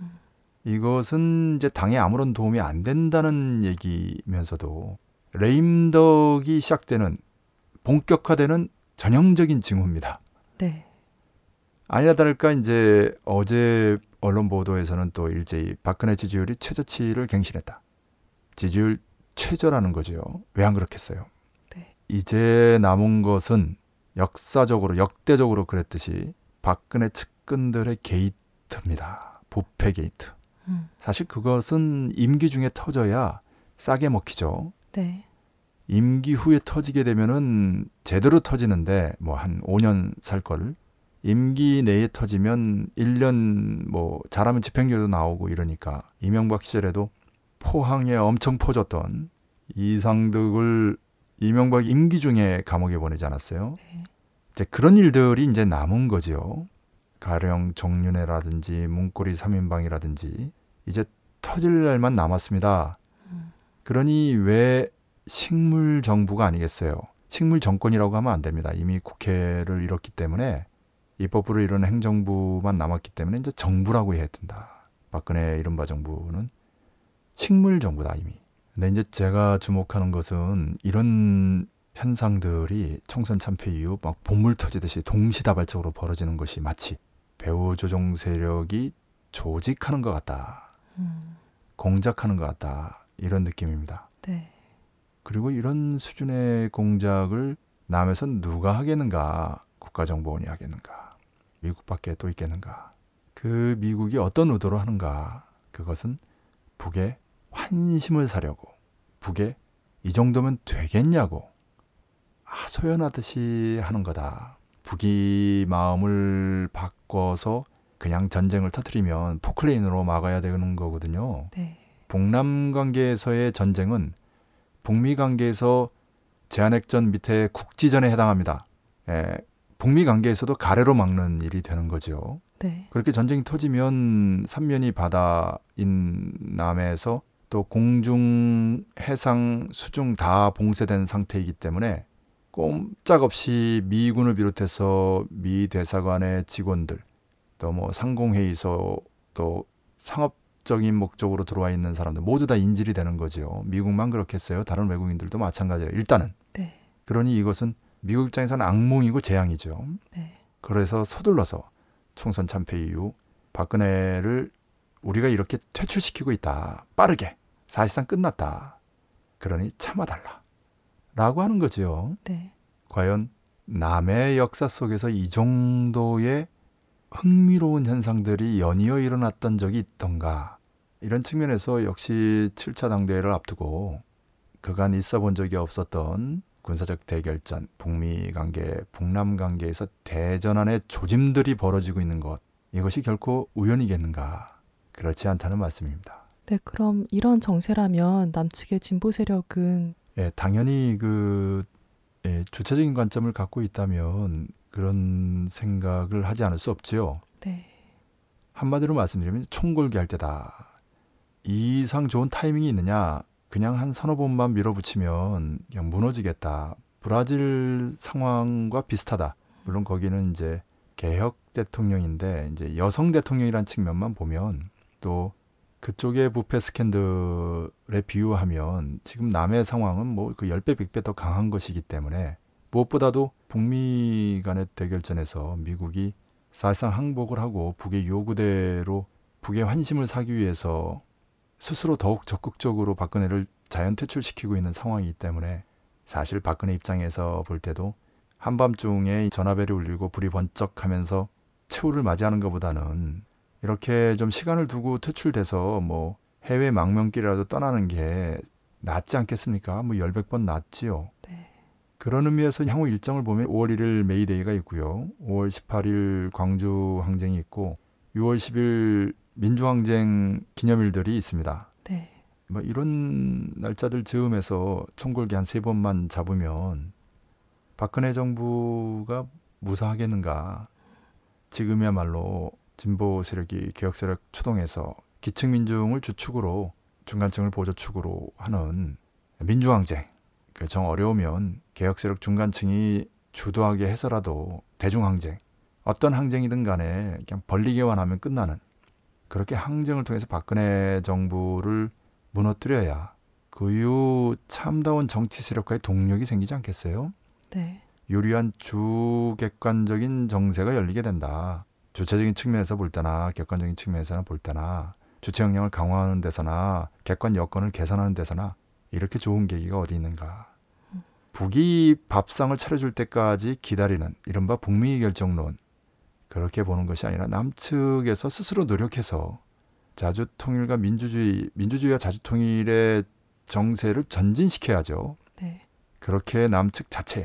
이것은 이제 당에 아무런 도움이 안 된다는 얘기면서도 레임덕이 시작되는 본격화되는 전형적인 징후입니다. 네. 아니나 다를까 이제 어제 언론 보도에서는 또 일제히 박근혜 지지율이 최저치를 갱신했다. 지지율 최저라는 거죠. 왜 안 그렇겠어요? 네. 이제 남은 것은 역사적으로 역대적으로 그랬듯이 박근혜 측근들의 게이트입니다. 부패 게이트. 사실 그것은 임기 중에 터져야 싸게 먹히죠. 네. 임기 후에 터지게 되면은 제대로 터지는데 뭐 한 5년 살 거를 임기 내에 터지면 1년 뭐 잘하면 집행유예도 나오고 이러니까 이명박 시절에도 포항에 엄청 퍼졌던 이상득을 이명박 임기 중에 감옥에 보내지 않았어요. 네. 이제 그런 일들이 이제 남은 거죠. 가령 정윤회라든지 문고리 3인방이라든지 이제 터질 날만 남았습니다. 그러니 왜 식물 정부가 아니겠어요? 식물 정권이라고 하면 안 됩니다. 이미 국회를 잃었기 때문에 입법부를 이룬 행정부만 남았기 때문에 이제 정부라고 해야 된다. 박근혜 이른바 정부는 식물 정부다 이미. 근데 이제 제가 주목하는 것은 이런 현상들이 총선 참패 이후 막 본물 터지듯이 동시다발적으로 벌어지는 것이 마치 배후 조종 세력이 조직하는 것 같다. 공작하는 것 같다. 이런 느낌입니다. 네. 그리고 이런 수준의 공작을 남에서 누가 하겠는가? 국가정보원이 하겠는가? 미국밖에 또 있겠는가? 그 미국이 어떤 의도로 하는가? 그것은 북의 환심을 사려고, 북에 이 정도면 되겠냐고 하소연하듯이 하는 거다. 북이 마음을 바꿔서 그냥 전쟁을 터뜨리면 포클레인으로 막아야 되는 거거든요. 네. 북남 관계에서의 전쟁은 북미 관계에서 제한핵전 밑에 국지전에 해당합니다. 북미 관계에서도 가래로 막는 일이 되는 거죠. 네. 그렇게 전쟁이 터지면 삼면이 바다인 남에서 또 공중, 해상, 수중 다 봉쇄된 상태이기 때문에 꼼짝없이 미군을 비롯해서 미 대사관의 직원들, 또 뭐 상공회의소, 또 상업적인 목적으로 들어와 있는 사람들 모두 다 인질이 되는 거죠. 미국만 그렇겠어요? 다른 외국인들도 마찬가지예요. 일단은. 네. 그러니 이것은 미국 입장에서는 악몽이고 재앙이죠. 네. 그래서 서둘러서 총선 참패 이후 박근혜를 우리가 이렇게 퇴출시키고 있다. 빠르게. 사실상 끝났다. 그러니 참아달라. 라고 하는 거죠. 네. 과연 남의 역사 속에서 이 정도의 흥미로운 현상들이 연이어 일어났던 적이 있던가. 이런 측면에서 역시 7차 당대회를 앞두고 그간 있어 본 적이 없었던 군사적 대결전, 북미 관계, 북남 관계에서 대전환의 조짐들이 벌어지고 있는 것. 이것이 결코 우연이겠는가. 그렇지 않다는 말씀입니다. 네, 그럼 이런 정세라면 남측의 진보 세력은 당연히 주체적인 관점을 갖고 있다면 그런 생각을 하지 않을 수 없지요. 네. 한마디로 말씀드리면 총궐기 할 때다. 이 이상 좋은 타이밍이 있느냐? 그냥 한 서너 번만 밀어붙이면 그냥 무너지겠다. 브라질 상황과 비슷하다. 물론 거기는 이제 개혁 대통령인데 이제 여성 대통령이라는 측면만 보면 또 그쪽의 부패 스캔들에 비유하면 지금 남의 상황은 뭐 그 10배, 100배 더 강한 것이기 때문에 무엇보다도 북미 간의 대결전에서 미국이 사실상 항복을 하고 북의 요구대로 북의 환심을 사기 위해서 스스로 더욱 적극적으로 박근혜를 자연 퇴출시키고 있는 상황이기 때문에 사실 박근혜 입장에서 볼 때도 한밤중에 전화벨이 울리고 불이 번쩍하면서 최후를 맞이하는 것보다는 이렇게 좀 시간을 두고 퇴출돼서 뭐 해외 망명길이라도 떠나는 게 낫지 않겠습니까? 뭐 10~100번 낫지요. 네. 그런 의미에서 향후 일정을 보면 5월 1일 메이데이가 있고요. 5월 18일 광주 항쟁이 있고 6월 10일 민주항쟁 기념일들이 있습니다. 네. 뭐 이런 날짜들 즈음해서 총궐기 한 3번만 잡으면 박근혜 정부가 무사하겠는가. 지금이야말로 진보 세력이 개혁 세력 추동해서 기층민중을 주축으로 중간층을 보조축으로 하는 민주항쟁. 정 어려우면 개혁 세력 중간층이 주도하게 해서라도 대중항쟁. 어떤 항쟁이든 간에 그냥 벌리기만 하면 끝나는. 그렇게 항쟁을 통해서 박근혜 정부를 무너뜨려야 그 이후 참다운 정치 세력과의 동력이 생기지 않겠어요? 네. 유리한 주객관적인 정세가 열리게 된다. 주체적인 측면에서 볼 때나 객관적인 측면에서 볼 때나 주체 역량을 강화하는 데서나 객관 여건을 개선하는 데서나 이렇게 좋은 계기가 어디 있는가. 북이 밥상을 차려줄 때까지 기다리는 이른바 북미 결정론, 그렇게 보는 것이 아니라 남측에서 스스로 노력해서 자주통일과 민주주의와 자주통일의 정세를 전진시켜야죠. 네. 그렇게 남측 자체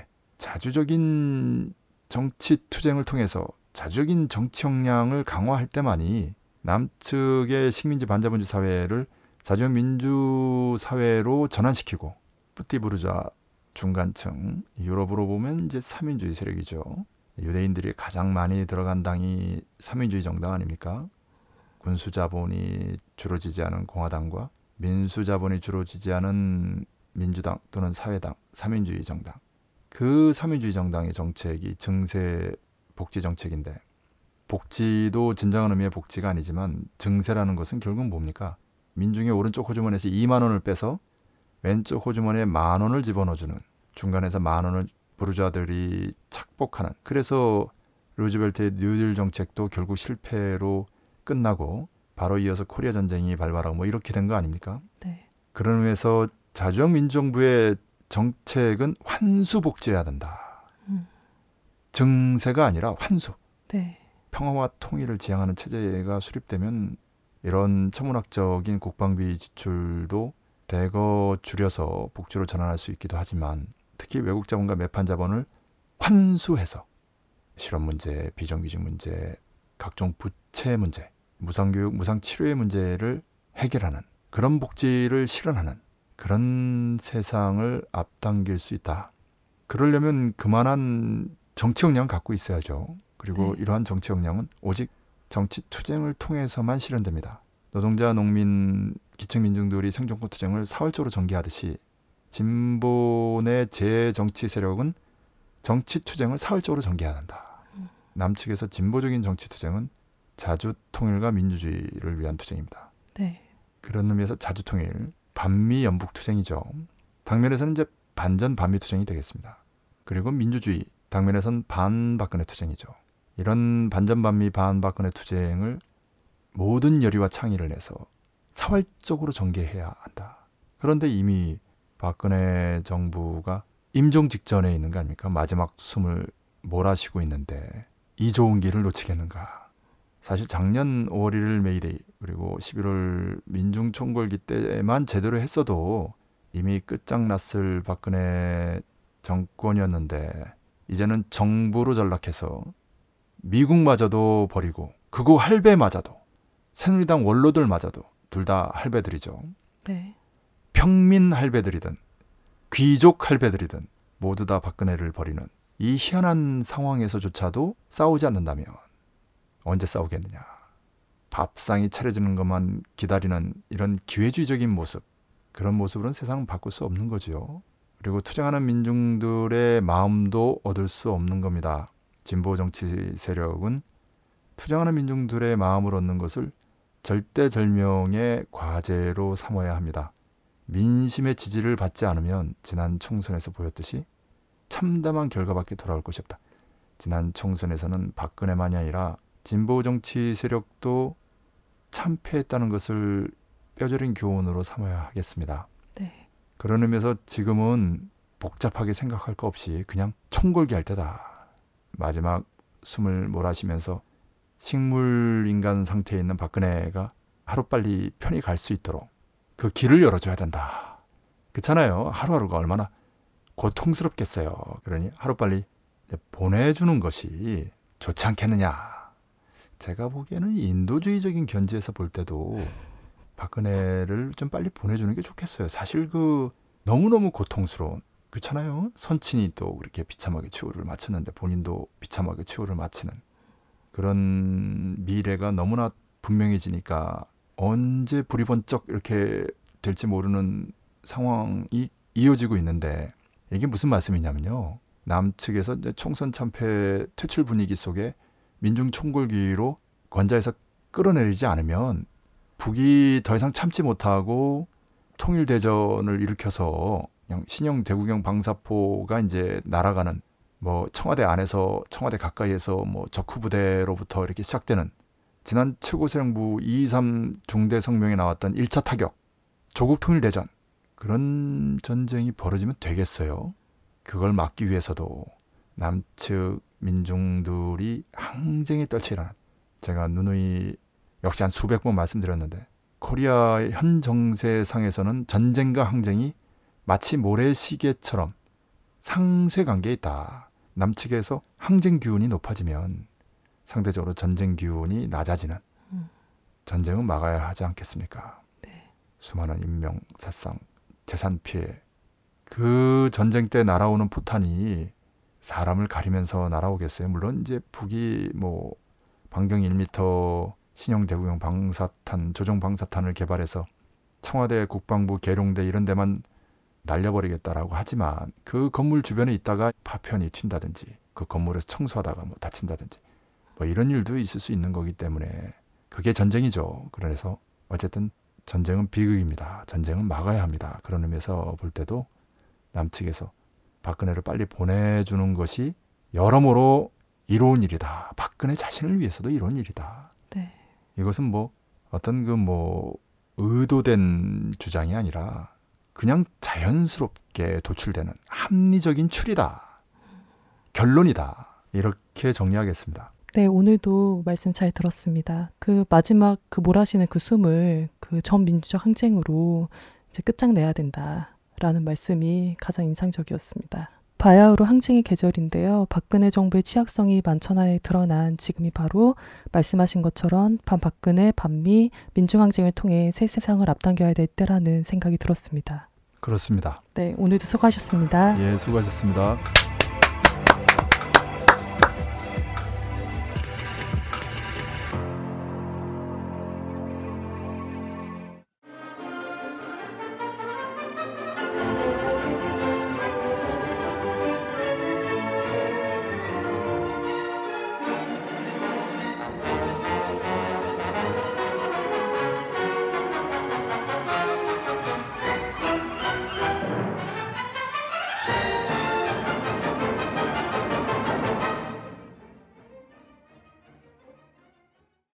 자주적인 정치 투쟁을 통해서 자주적인 정치 역량을 강화할 때만이 남측의 식민지 반자본주의 사회를 자주적 민주사회로 전환시키고, 뿌띠부르자 중간층, 유럽으로 보면 이제 삼민주의 세력이죠. 유대인들이 가장 많이 들어간 당이 삼민주의 정당 아닙니까? 군수자본이 주로 지지하는 공화당과 민수자본이 주로 지지하는 민주당 또는 사회당, 삼민주의 정당. 그 삼민주의 정당의 정책이 증세 복지 정책인데, 복지도 진정한 의미의 복지가 아니지만 증세라는 것은 결국 뭡니까? 민중의 오른쪽 호주머니에서 2만 원을 빼서 왼쪽 호주머니에 10,000원을 집어넣어주는, 중간에서 10,000원을 부르주아들이 착복하는. 그래서 루즈벨트의 뉴딜 정책도 결국 실패로 끝나고 바로 이어서 코리아 전쟁이 발발하고 뭐 이렇게 된 거 아닙니까? 네. 그런 의미에서 자주적 민주정부의 정책은 환수복지해야 된다. 증세가 아니라 환수. 네. 평화와 통일을 지향하는 체제가 수립되면 이런 천문학적인 국방비 지출도 대거 줄여서 복지로 전환할 수 있기도 하지만, 특히 외국 자본과 매판 자본을 환수해서 실업 문제, 비정규직 문제, 각종 부채 문제, 무상교육, 무상치료의 문제를 해결하는 그런 복지를 실현하는 그런 세상을 앞당길 수 있다. 그러려면 그만한 정치 역량을 갖고 있어야죠. 그리고 네. 이러한 정치 역량은 오직 정치 투쟁을 통해서만 실현됩니다. 노동자, 농민, 기층민중들이 생존권 투쟁을 사활적으로 전개하듯이 진보의 재정치 세력은 정치 투쟁을 사활적으로 전개해야 한다. 남측에서 진보적인 정치 투쟁은 자주통일과 민주주의를 위한 투쟁입니다. 네. 그런 의미에서 자주통일, 반미 연북 투쟁이죠. 당면에서는 이제 반전 반미 투쟁이 되겠습니다. 그리고 민주주의, 당면에서는 반박근혜 투쟁이죠. 이런 반전 반미 반박근혜 투쟁을 모든 열의와 창의를 내서 사활적으로 전개해야 한다. 그런데 이미 박근혜 정부가 임종 직전에 있는 거 아닙니까? 마지막 숨을 몰아쉬고 있는데 이 좋은 길을 놓치겠는가? 사실 작년 5월 1일 메이데이 그리고 11월 민중총궐기 때만 제대로 했어도 이미 끝장났을 박근혜 정권이었는데, 이제는 정부로 전락해서 미국마저도 버리고 극우 할배마저도 새누리당 원로들마저도 둘 다 할배들이죠. 네. 평민 할배들이든 귀족 할배들이든 모두 다 박근혜를 버리는 이 희한한 상황에서조차도 싸우지 않는다면 언제 싸우겠느냐. 밥상이 차려지는 것만 기다리는 이런 기회주의적인 모습, 그런 모습으로는 세상을 바꿀 수 없는 거지요. 그리고 투쟁하는 민중들의 마음도 얻을 수 없는 겁니다. 진보 정치 세력은 투쟁하는 민중들의 마음을 얻는 것을 절대절명의 과제로 삼아야 합니다. 민심의 지지를 받지 않으면 지난 총선에서 보였듯이 참담한 결과밖에 돌아올 것이 없다. 지난 총선에서는 박근혜만이 아니라 진보 정치 세력도 참패했다는 것을 뼈저린 교훈으로 삼아야 하겠습니다. 네. 그런 의미에서 지금은 복잡하게 생각할 거 없이 그냥 총궐기 할 때다. 마지막 숨을 몰아쉬면서 식물인간 상태에 있는 박근혜가 하루빨리 편히 갈 수 있도록 그 길을 열어줘야 된다. 그렇잖아요. 하루하루가 얼마나 고통스럽겠어요. 그러니 하루빨리 보내주는 것이 좋지 않겠느냐. 제가 보기에는 인도주의적인 견지에서 볼 때도 박근혜를 좀 빨리 보내주는 게 좋겠어요. 사실 그 너무너무 고통스러운, 그렇잖아요. 선친이 또 그렇게 비참하게 최후를 마쳤는데 본인도 비참하게 최후를 마치는 그런 미래가 너무나 분명해지니까 언제 불이 번쩍 이렇게 될지 모르는 상황이 이어지고 있는데, 이게 무슨 말씀이냐면요. 남측에서 이제 총선 참패 퇴출 분위기 속에 민중 총궐기로 권좌에서 끌어내리지 않으면 북이 더 이상 참지 못하고 통일대전을 일으켜서 그냥 신형 대구경 방사포가 이제 날아가는 뭐 청와대 안에서 청와대 가까이에서 뭐 적후 부대로부터 이렇게 시작되는 지난 최고사령부 2.3 중대 성명에 나왔던 1차 타격, 조국 통일대전 그런 전쟁이 벌어지면 되겠어요. 그걸 막기 위해서도 남측 민중들이 항쟁에 떨쳐 일어난, 제가 누누이 역시 한 수백 번 말씀드렸는데 코리아의 현 정세상에서는 전쟁과 항쟁이 마치 모래시계처럼 상쇄관계에 있다. 남측에서 항쟁 기운이 높아지면 상대적으로 전쟁 기운이 낮아지는 전쟁은 막아야 하지 않겠습니까? 네. 수많은 인명, 사상, 재산 피해. 그 전쟁 때 날아오는 포탄이 사람을 가리면서 날아오겠어요. 물론 이제 북이 뭐 반경 1m 신형 대구형 방사탄, 조종 방사탄을 개발해서 청와대, 국방부, 계룡대 이런 데만 날려버리겠다라고 하지만 그 건물 주변에 있다가 파편이 튄다든지 그 건물에서 청소하다가 뭐 다친다든지 뭐 이런 일도 있을 수 있는 거기 때문에 그게 전쟁이죠. 그래서 어쨌든 전쟁은 비극입니다. 전쟁은 막아야 합니다. 그런 의미에서 볼 때도 남측에서 박근혜를 빨리 보내주는 것이 여러모로 이로운 일이다. 박근혜 자신을 위해서도 이로운 일이다. 네. 이것은 뭐 어떤 그 뭐 의도된 주장이 아니라 그냥 자연스럽게 도출되는 합리적인 추리다. 결론이다. 이렇게 정리하겠습니다. 네, 오늘도 말씀 잘 들었습니다. 그 마지막 그 몰아쉬는 그 숨을 그 전민주적 항쟁으로 이제 끝장내야 된다라는 말씀이 가장 인상적이었습니다. 바야흐로 항쟁의 계절인데요. 박근혜 정부의 취약성이 만천하에 드러난 지금이 바로 말씀하신 것처럼 반박근혜, 반미, 민중항쟁을 통해 새 세상을 앞당겨야 될 때라는 생각이 들었습니다. 그렇습니다. 네, 오늘도 수고하셨습니다. 예, 수고하셨습니다.